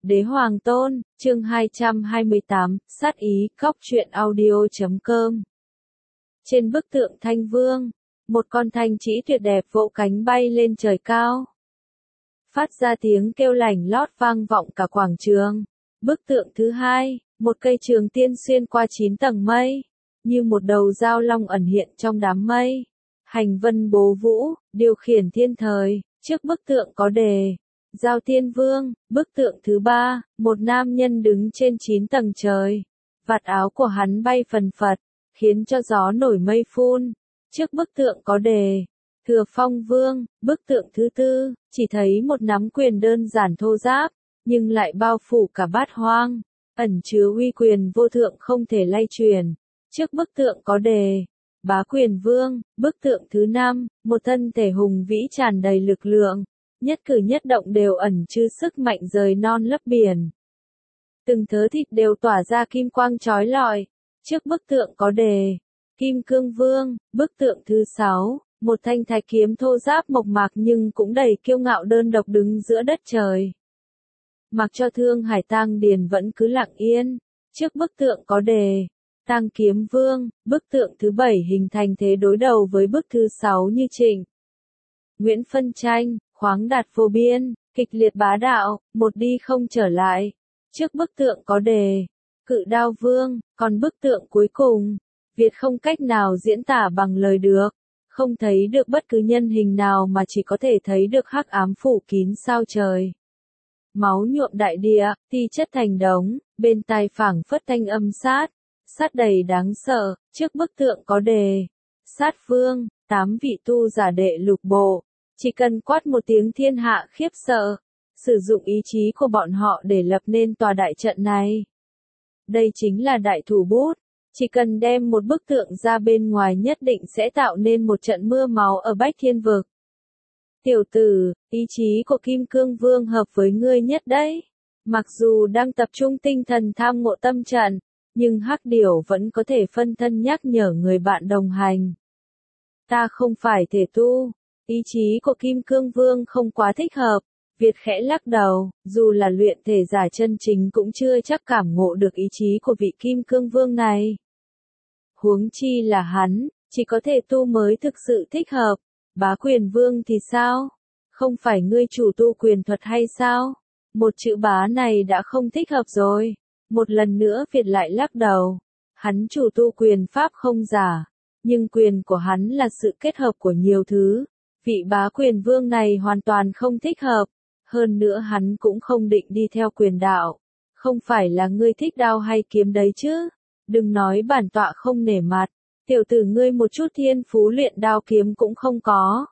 Đế Hoàng Tôn, chương 228, sát ý, cóc truyện audio.com. Trên bức tượng Thanh Vương, một con thanh trĩ tuyệt đẹp vỗ cánh bay lên trời cao. Phát ra tiếng kêu lảnh lót vang vọng cả quảng trường. Bức tượng thứ hai, một cây trường tiên xuyên qua 9 tầng mây, như một đầu dao long ẩn hiện trong đám mây. Hành vân bố vũ, điều khiển thiên thời, trước bức tượng có đề Giao Tiên Vương. Bức tượng thứ ba, một nam nhân đứng trên 9 tầng trời. Vạt áo của hắn bay phần phật, khiến cho gió nổi mây phun. Trước bức tượng có đề Thừa Phong Vương. Bức tượng thứ tư, chỉ thấy một nắm quyền đơn giản thô ráp, nhưng lại bao phủ cả bát hoang, ẩn chứa uy quyền vô thượng không thể lay truyền. Trước bức tượng có đề Bá Quyền Vương. Bức tượng thứ năm, một thân thể hùng vĩ tràn đầy lực lượng, nhất cử nhất động đều ẩn chứa sức mạnh rời non lấp biển. Từng thớ thịt đều tỏa ra kim quang chói lọi. Trước bức tượng có đề Kim Cương Vương. Bức tượng thứ sáu, một thanh thạch kiếm thô ráp mộc mạc nhưng cũng đầy kiêu ngạo đơn độc đứng giữa đất trời. Mặc cho Thương Hải Tang Điền vẫn cứ lặng yên. Trước bức tượng có đề Tang Kiếm Vương. Bức tượng thứ bảy hình thành thế đối đầu với bức thứ sáu như Trịnh Nguyễn phân tranh, khoáng đạt vô biên, kịch liệt bá đạo, một đi không trở lại. Trước bức tượng có đề Cự Đao Vương. Còn bức tượng cuối cùng, Việt không cách nào diễn tả bằng lời được. Không thấy được bất cứ nhân hình nào mà chỉ có thể thấy được hắc ám phủ kín sao trời. Máu nhuộm đại địa, thi chất thành đống, bên tai phảng phất thanh âm sát đầy đáng sợ. Trước bức tượng có đề Sát Vương. 8 vị tu giả đệ lục bộ, chỉ cần quát một tiếng thiên hạ khiếp sợ, sử dụng ý chí của bọn họ để lập nên tòa đại trận này. Đây chính là đại thủ bút, chỉ cần đem một bức tượng ra bên ngoài nhất định sẽ tạo nên một trận mưa máu ở Bách Thiên Vực. Tiểu tử, ý chí của Kim Cương Vương hợp với ngươi nhất đấy. Mặc dù đang tập trung tinh thần tham ngộ tâm trận, nhưng Hắc Điểu vẫn có thể phân thân nhắc nhở người bạn đồng hành. Ta không phải thể tu, ý chí của Kim Cương Vương không quá thích hợp. Việt khẽ lắc đầu, dù là luyện thể giả chân chính cũng chưa chắc cảm ngộ được ý chí của vị Kim Cương Vương này. Huống chi là hắn, chỉ có thể tu mới thực sự thích hợp. Bá Quyền Vương thì sao? Không phải ngươi chủ tu quyền thuật hay sao? Một chữ bá này đã không thích hợp rồi. Một lần nữa Việt lại lắc đầu. Hắn chủ tu quyền pháp không giả, nhưng quyền của hắn là sự kết hợp của nhiều thứ. Vị Bá Quyền Vương này hoàn toàn không thích hợp. Hơn nữa hắn cũng không định đi theo quyền đạo. Không phải là ngươi thích đao hay kiếm đấy chứ? Đừng nói bản tọa không nể mặt. Tiểu tử ngươi một chút thiên phú luyện đao kiếm cũng không có.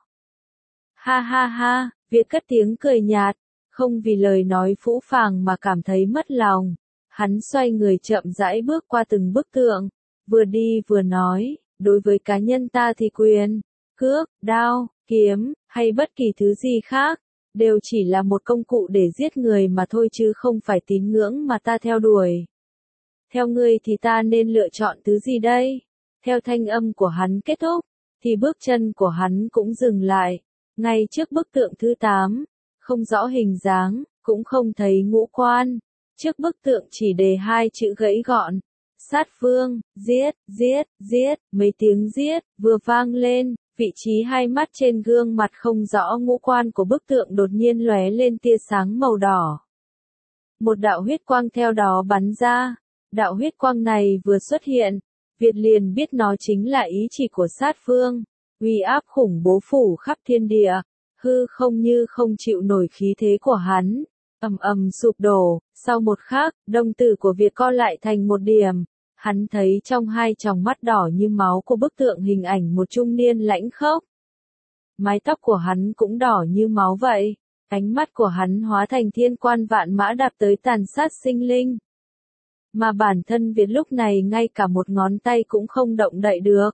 Ha ha ha, Việt cất tiếng cười nhạt, không vì lời nói phũ phàng mà cảm thấy mất lòng. Hắn xoay người chậm rãi bước qua từng bức tượng, vừa đi vừa nói, đối với cá nhân ta thì quyền, cước, đao, kiếm, hay bất kỳ thứ gì khác, đều chỉ là một công cụ để giết người mà thôi chứ không phải tín ngưỡng mà ta theo đuổi. Theo ngươi thì ta nên lựa chọn thứ gì đây? Theo thanh âm của hắn kết thúc, thì bước chân của hắn cũng dừng lại, ngay trước bức tượng thứ 8, không rõ hình dáng, cũng không thấy ngũ quan. Trước bức tượng chỉ đề 2 chữ gãy gọn, Sát Vương. Giết, giết, giết, mấy tiếng giết vừa vang lên, vị trí hai mắt trên gương mặt không rõ ngũ quan của bức tượng đột nhiên lóe lên tia sáng màu đỏ. Một đạo huyết quang theo đó bắn ra. Đạo huyết quang này vừa xuất hiện, Việt liền biết nó chính là ý chỉ của Sát Vương. Uy áp khủng bố phủ khắp thiên địa, hư không như không chịu nổi khí thế của hắn, ầm ầm sụp đổ. Sau một khắc, đồng tử của Việt co lại thành một điểm. Hắn thấy trong hai tròng mắt đỏ như máu của bức tượng hình ảnh một trung niên lãnh khốc. Mái tóc của hắn cũng đỏ như máu vậy. Ánh mắt của hắn hóa thành thiên quan vạn mã đạp tới tàn sát sinh linh. Mà bản thân Việt lúc này ngay cả một ngón tay cũng không động đậy được.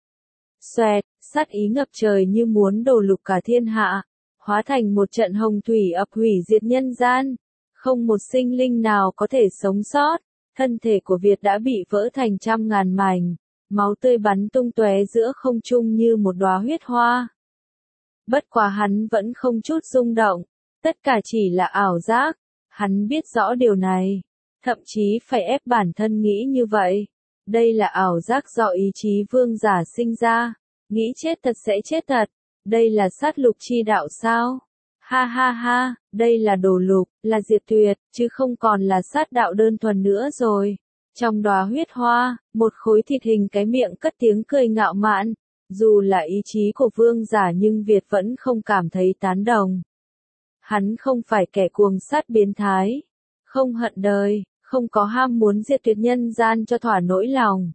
Xoẹt, sát ý ngập trời như muốn đổ lục cả thiên hạ, hóa thành một trận hồng thủy ập hủy diệt nhân gian. Không một sinh linh nào có thể sống sót. Thân thể của Việt đã bị vỡ thành trăm ngàn mảnh, máu tươi bắn tung tóe giữa không trung như một đóa huyết hoa. Bất quá hắn vẫn không chút rung động, tất cả chỉ là ảo giác. Hắn biết rõ điều này, thậm chí phải ép bản thân nghĩ như vậy. Đây là ảo giác do ý chí vương giả sinh ra, nghĩ chết thật sẽ chết thật. Đây là sát lục chi đạo sao? Ha ha ha, đây là đồ lục, là diệt tuyệt, chứ không còn là sát đạo đơn thuần nữa rồi. Trong đóa huyết hoa, một khối thịt hình cái miệng cất tiếng cười ngạo mạn. Dù là ý chí của vương giả nhưng Việt vẫn không cảm thấy tán đồng. Hắn không phải kẻ cuồng sát biến thái, không hận đời, không có ham muốn diệt tuyệt nhân gian cho thỏa nỗi lòng.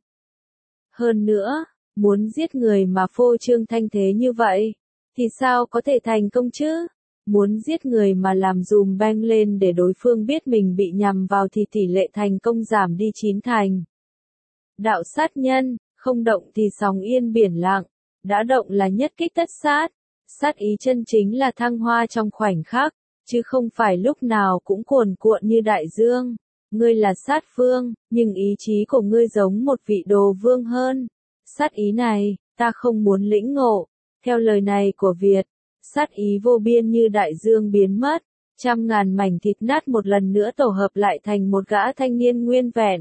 Hơn nữa, muốn giết người mà phô trương thanh thế như vậy, thì sao có thể thành công chứ? Muốn giết người mà làm dùm beng lên để đối phương biết mình bị nhằm vào thì tỷ lệ thành công giảm đi 9 thành. Đạo sát nhân, không động thì sóng yên biển lặng, đã động là nhất kích tất sát. Sát ý chân chính là thăng hoa trong khoảnh khắc, chứ không phải lúc nào cũng cuồn cuộn như đại dương. Ngươi là sát vương, nhưng ý chí của ngươi giống một vị đồ vương hơn. Sát ý này, ta không muốn lĩnh ngộ. Theo lời này của Việt, sát ý vô biên như đại dương biến mất, trăm ngàn mảnh thịt nát một lần nữa tổ hợp lại thành một gã thanh niên nguyên vẹn.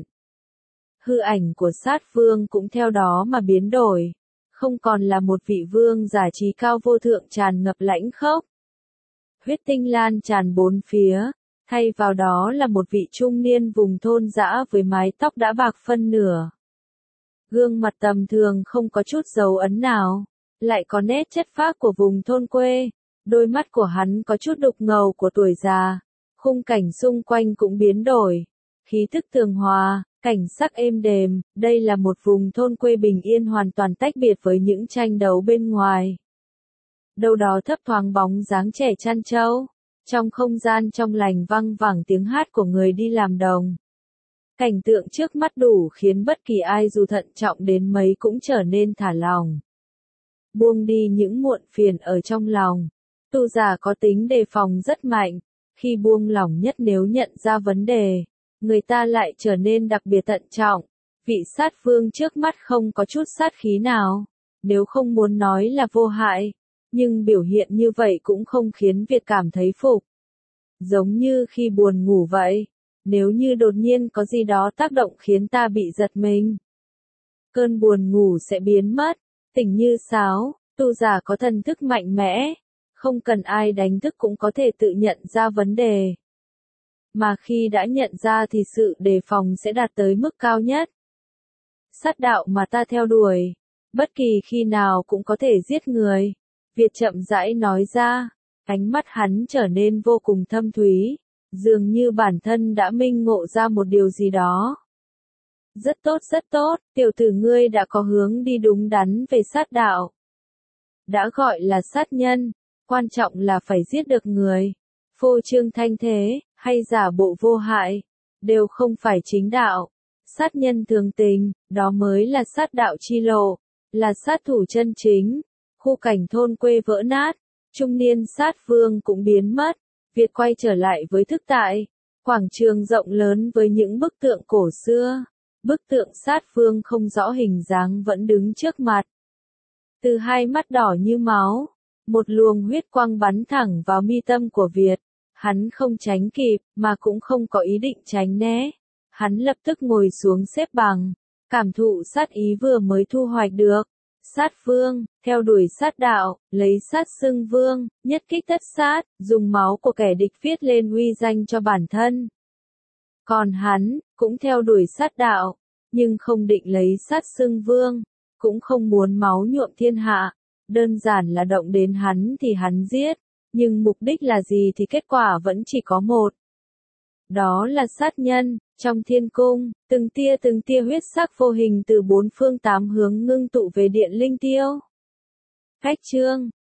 Hư ảnh của sát vương cũng theo đó mà biến đổi, không còn là một vị vương giả trí cao vô thượng tràn ngập lãnh khốc. Huyết tinh lan tràn bốn phía, thay vào đó là một vị trung niên vùng thôn dã với mái tóc đã bạc phân nửa. Gương mặt tầm thường không có chút dấu ấn nào, lại có nét chất phác của vùng thôn quê, đôi mắt của hắn có chút đục ngầu của tuổi già, khung cảnh xung quanh cũng biến đổi, khí thức tường hòa, cảnh sắc êm đềm, đây là một vùng thôn quê bình yên hoàn toàn tách biệt với những tranh đấu bên ngoài. Đâu đó thấp thoáng bóng dáng trẻ chăn trâu, trong không gian trong lành văng vẳng tiếng hát của người đi làm đồng. Cảnh tượng trước mắt đủ khiến bất kỳ ai dù thận trọng đến mấy cũng trở nên thả lòng. Buông đi những muộn phiền ở trong lòng. Tu giả có tính đề phòng rất mạnh, khi buông lỏng nhất nếu nhận ra vấn đề, người ta lại trở nên đặc biệt thận trọng. Vị sát vương trước mắt không có chút sát khí nào, nếu không muốn nói là vô hại, nhưng biểu hiện như vậy cũng không khiến Việt cảm thấy phục. Giống như khi buồn ngủ vậy, nếu như đột nhiên có gì đó tác động khiến ta bị giật mình, cơn buồn ngủ sẽ biến mất, tỉnh như sáo. Tu giả có thần thức mạnh mẽ, không cần ai đánh thức cũng có thể tự nhận ra vấn đề. Mà khi đã nhận ra thì sự đề phòng sẽ đạt tới mức cao nhất. Sát đạo mà ta theo đuổi, bất kỳ khi nào cũng có thể giết người. Việt chậm rãi nói ra, ánh mắt hắn trở nên vô cùng thâm thúy, dường như bản thân đã minh ngộ ra một điều gì đó. Rất tốt, tiểu tử ngươi đã có hướng đi đúng đắn về sát đạo. Đã gọi là sát nhân, quan trọng là phải giết được người. Phô trương thanh thế, hay giả bộ vô hại, đều không phải chính đạo. Sát nhân thường tình, đó mới là sát đạo chi lộ, là sát thủ chân chính. Khu cảnh thôn quê vỡ nát, trung niên sát vương cũng biến mất. Việt quay trở lại với thực tại, quảng trường rộng lớn với những bức tượng cổ xưa. Bức tượng sát vương không rõ hình dáng vẫn đứng trước mặt. Từ hai mắt đỏ như máu, một luồng huyết quang bắn thẳng vào mi tâm của Việt. Hắn không tránh kịp, mà cũng không có ý định tránh né. Hắn lập tức ngồi xuống xếp bằng, cảm thụ sát ý vừa mới thu hoạch được. Sát vương, theo đuổi sát đạo, lấy sát xưng vương, nhất kích tất sát, dùng máu của kẻ địch viết lên uy danh cho bản thân. Còn hắn, cũng theo đuổi sát đạo, nhưng không định lấy sát xưng vương, cũng không muốn máu nhuộm thiên hạ, đơn giản là động đến hắn thì hắn giết, nhưng mục đích là gì thì kết quả vẫn chỉ có một. Đó là sát nhân. Trong thiên cung, từng tia huyết sắc vô hình từ bốn phương tám hướng ngưng tụ về điện linh tiêu. Khách chương